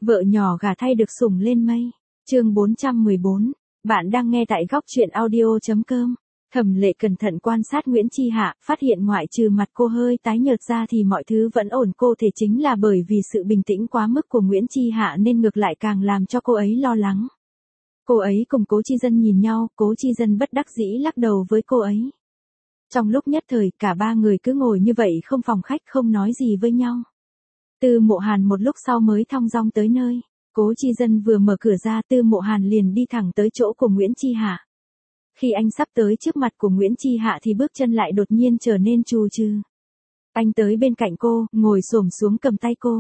Vợ nhỏ gả thay được sủng lên mây. Chương 414. Bạn đang nghe tại góc truyện audio.com. Thẩm Lệ cẩn thận quan sát Nguyễn Chi Hạ, phát hiện ngoại trừ mặt cô hơi tái nhợt ra thì mọi thứ vẫn ổn. Cô thể chính là bởi vì sự bình tĩnh quá mức của Nguyễn Chi Hạ nên ngược lại càng làm cho cô ấy lo lắng. Cô ấy cùng Cố Chi Dân nhìn nhau, Cố Chi Dân bất đắc dĩ lắc đầu với cô ấy. Trong lúc nhất thời, cả ba người cứ ngồi như vậy không phòng khách không nói gì với nhau. Tư Mộ Hàn một lúc sau mới thong dong tới nơi. Cố Chi Dân vừa mở cửa ra, Tư Mộ Hàn liền đi thẳng tới chỗ của Nguyễn Chi Hạ. Khi anh sắp tới trước mặt của Nguyễn Chi Hạ thì bước chân lại đột nhiên trở nên trù trừ. Anh tới bên cạnh cô, ngồi xổm xuống cầm tay cô.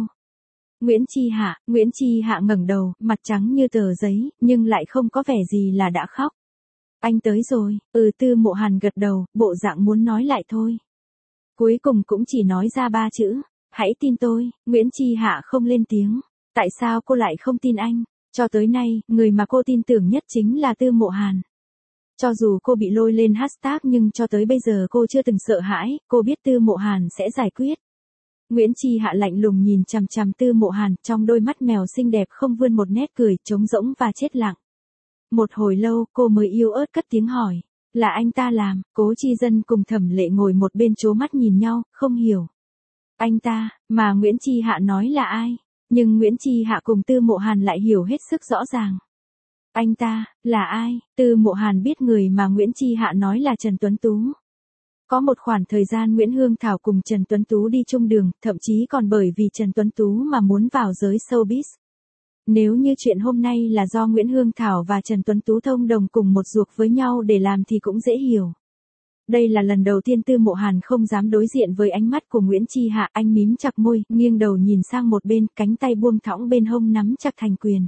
Nguyễn Chi Hạ ngẩng đầu, mặt trắng như tờ giấy, nhưng lại không có vẻ gì là đã khóc. Anh tới rồi, Tư Mộ Hàn gật đầu, bộ dạng muốn nói lại thôi. Cuối cùng cũng chỉ nói ra 3 chữ, hãy tin tôi. Nguyễn Chi Hạ không lên tiếng. Tại sao cô lại không tin anh? Cho tới nay, người mà cô tin tưởng nhất chính là Tư Mộ Hàn. Cho dù cô bị lôi lên hashtag nhưng cho tới bây giờ cô chưa từng sợ hãi, cô biết Tư Mộ Hàn sẽ giải quyết. Nguyễn Chi Hạ lạnh lùng nhìn chằm chằm Tư Mộ Hàn, trong đôi mắt mèo xinh đẹp không vươn một nét cười, trống rỗng và chết lặng. Một hồi lâu, cô mới yếu ớt cất tiếng hỏi, là anh ta làm? Cố Chi Dân cùng Thẩm Lệ ngồi một bên trố mắt nhìn nhau, không hiểu. Anh ta, mà Nguyễn Chi Hạ nói là ai? Nhưng Nguyễn Chi Hạ cùng Tư Mộ Hàn lại hiểu hết sức rõ ràng. Anh ta, là ai? Tư Mộ Hàn biết người mà Nguyễn Chi Hạ nói là Trần Tuấn Tú. Có một khoảng thời gian Nguyễn Hương Thảo cùng Trần Tuấn Tú đi chung đường, thậm chí còn bởi vì Trần Tuấn Tú mà muốn vào giới showbiz. Nếu như chuyện hôm nay là do Nguyễn Hương Thảo và Trần Tuấn Tú thông đồng cùng một ruột với nhau để làm thì cũng dễ hiểu. Đây là lần đầu tiên Tư Mộ Hàn không dám đối diện với ánh mắt của Nguyễn Chi Hạ, anh mím chặt môi, nghiêng đầu nhìn sang một bên, cánh tay buông thõng bên hông nắm chặt thành quyền.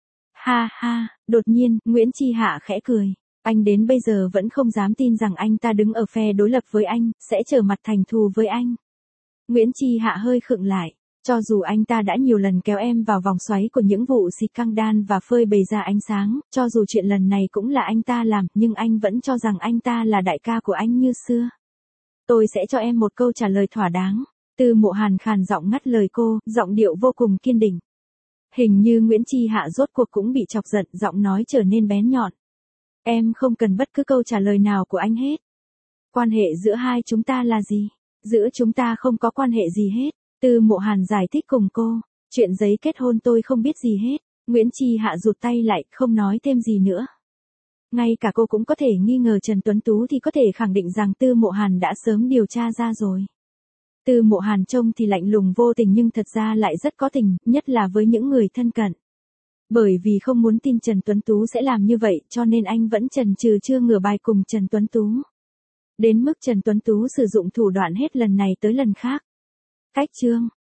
Ha ha, đột nhiên, Nguyễn Chi Hạ khẽ cười. Anh đến bây giờ vẫn không dám tin rằng anh ta đứng ở phe đối lập với anh, sẽ trở mặt thành thù với anh. Nguyễn Chi Hạ hơi khựng lại. Cho dù anh ta đã nhiều lần kéo em vào vòng xoáy của những vụ xịt căng đan và phơi bày ra ánh sáng, cho dù chuyện lần này cũng là anh ta làm, nhưng anh vẫn cho rằng anh ta là đại ca của anh như xưa. Tôi sẽ cho em một câu trả lời thỏa đáng. Tư Mộ Hàn khàn giọng ngắt lời cô, giọng điệu vô cùng kiên định. Hình như Nguyễn Chi Hạ rốt cuộc cũng bị chọc giận, giọng nói trở nên bén nhọn. Em không cần bất cứ câu trả lời nào của anh hết. Quan hệ giữa hai chúng ta là gì? Giữa chúng ta không có quan hệ gì hết. Tư Mộ Hàn giải thích cùng cô. Chuyện giấy kết hôn tôi không biết gì hết. Nguyễn Chi Hạ rụt tay lại, không nói thêm gì nữa. Ngay cả cô cũng có thể nghi ngờ Trần Tuấn Tú thì có thể khẳng định rằng Tư Mộ Hàn đã sớm điều tra ra rồi. Tư Mộ Hàn trông thì lạnh lùng vô tình nhưng thật ra lại rất có tình, nhất là với những người thân cận. Bởi vì không muốn tin Trần Tuấn Tú sẽ làm như vậy cho nên anh vẫn chần chừ chưa ngửa bài cùng Trần Tuấn Tú. Đến mức Trần Tuấn Tú sử dụng thủ đoạn hết lần này tới lần khác. Cách chương.